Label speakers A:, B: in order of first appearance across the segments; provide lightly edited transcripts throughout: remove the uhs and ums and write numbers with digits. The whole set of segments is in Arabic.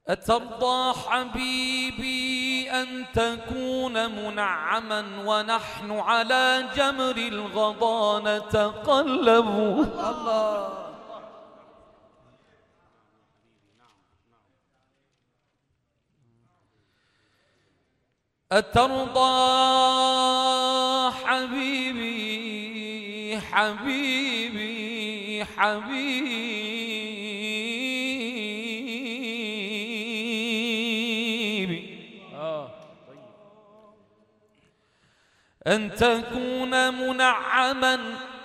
A: أترضى حبيبي أن تكون منعما ونحن على جمر الغضا نتقلب؟ الله. أترضى حبيبي حبيبي حبيبي أن تكون منعما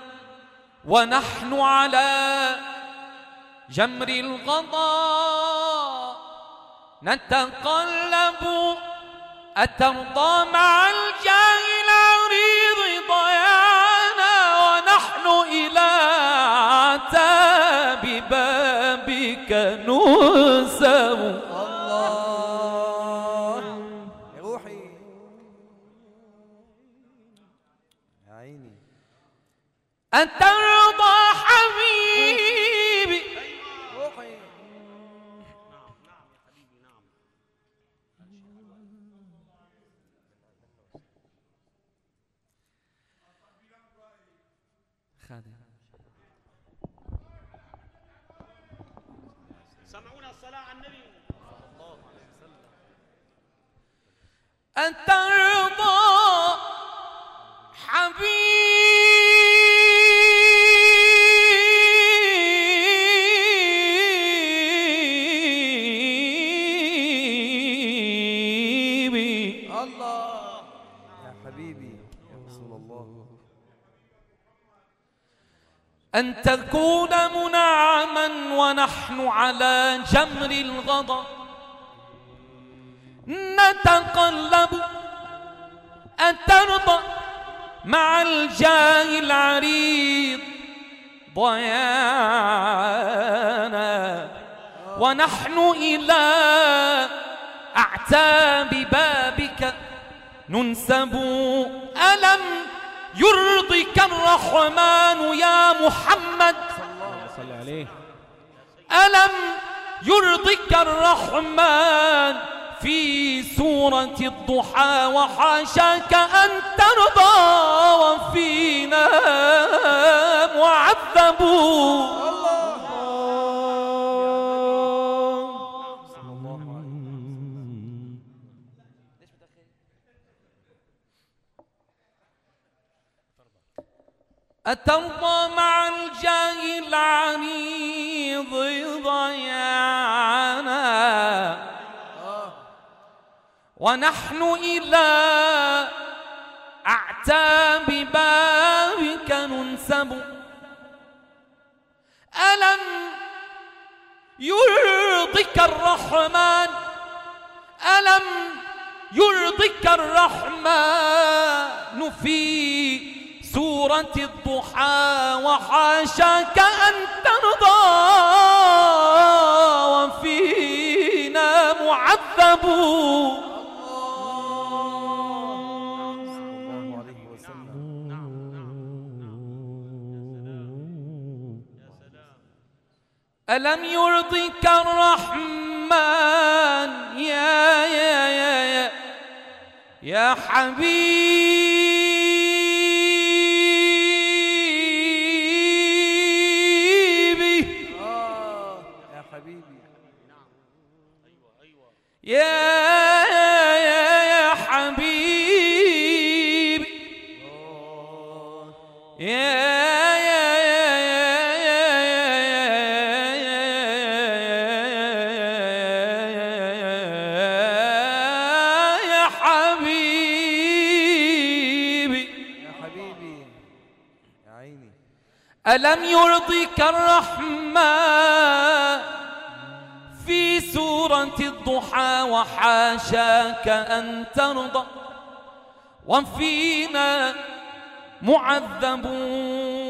A: ونحن على جمر الغضا نتقلب؟ أترضى مع الجاه العريض ضيانا ونحن إلى عتاب بابك نسب؟
B: الله يا روحي يا عيني.
A: أترضى حبيبي
B: روحي
C: سمعونا الصلاة على النبي صلى الله عليه وسلم.
A: أترضى حبيبي
B: الله يا حبيبي يا رسول الله.
A: أن تكون منعما ونحن على جمر الغضا نتقلب؟ أترضى مع الجاه العريض ضيانا ونحن إلى أعتاب بابك ننسب؟ ألم يرضك الرحمن يا محمد
C: صلى عليه؟
A: ألم يرضك الرحمن في سورة الضحى وحاشاك أن ترضى وفينا معذبون؟ أترضى مع الجاه العنيض ضيانا ونحن إلى أعتاب بابك ننسب؟ ألم يرضك الرحمن ألم يرضك الرحمن في سورة الضحى وحاشاك أن ترضى وفينا معذبون؟ ألم يرضك الرحمن يا حبيبي
B: يا حبيبي
A: يا حبيبي ألم يرضك الرحمن في سورة الضحى وحاشاك أن ترضى وفينا معذبون؟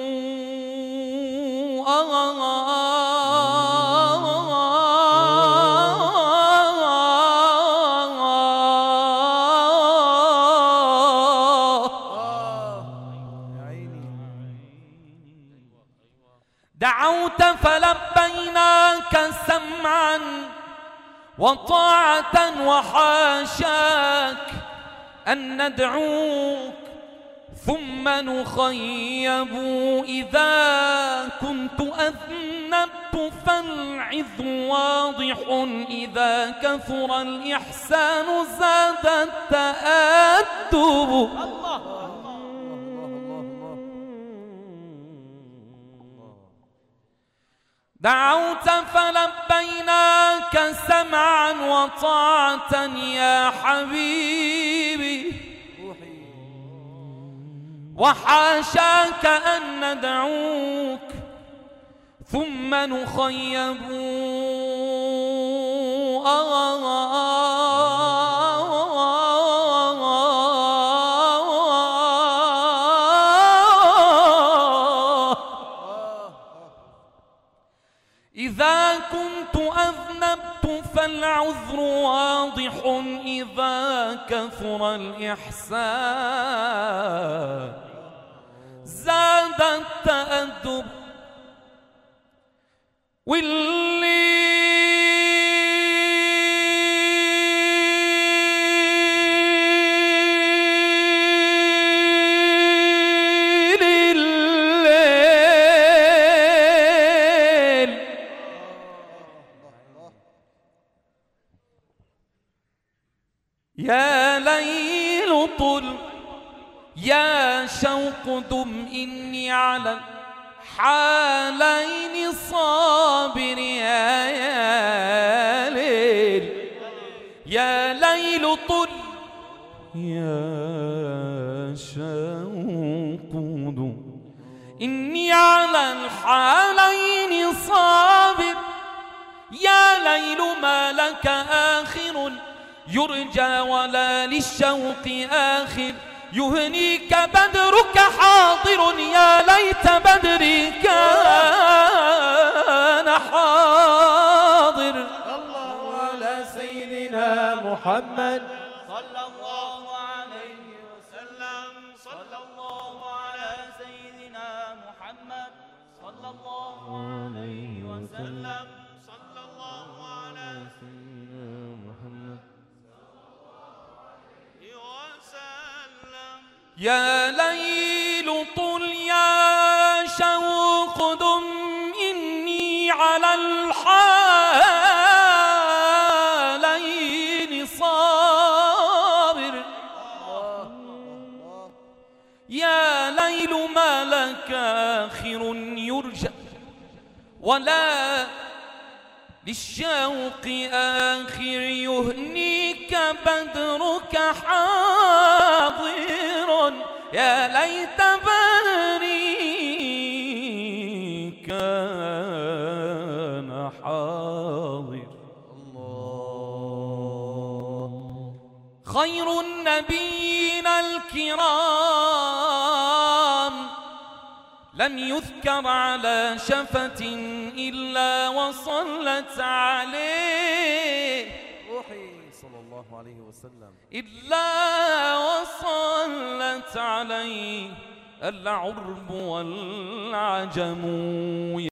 A: دعوت فلبيناك سمعا وطاعة وحاشاك أن ندعوك ثم نخيب إذا كنت أذنبت فالعذ واضح إذا كثر الإحسان زاد التأدب دعوت فلبيناك سمعا وطاعة يا حبيبي وحاشاك أن ندعوك ثم نخيب إذا كنت أذنبت فالعذر واضح إذا كثر الإحسان زاد التأدب يا ليل طل يا شوق دم إني على الحالين صابر يا ليل يا ليل طل يا شوق دم إني على الحالين صابر يا ليل ما لك آخر يرجى ولا للشوق آخر يهنيك بدرك حاضر يا ليت بدري كان حاضر
D: الله على سيدنا محمد
C: صلى الله عليه وسلم صلى الله على سيدنا محمد صلى الله عليه وسلم صلى الله على سيدنا محمد وسلم
A: يا ليل طل يا شوق دم إني على الحالين صابر يا ليل ما لك آخر يرجى ولا للشوق آخر يهنيك بدرك حاضر يا ليت بدري كان حاضر خير النبيين الكرام لم يذكر على شفة إلا وصلت عليه
B: روحي صلى الله عليه وسلم
A: إلا وصلت عليه العرب والعجم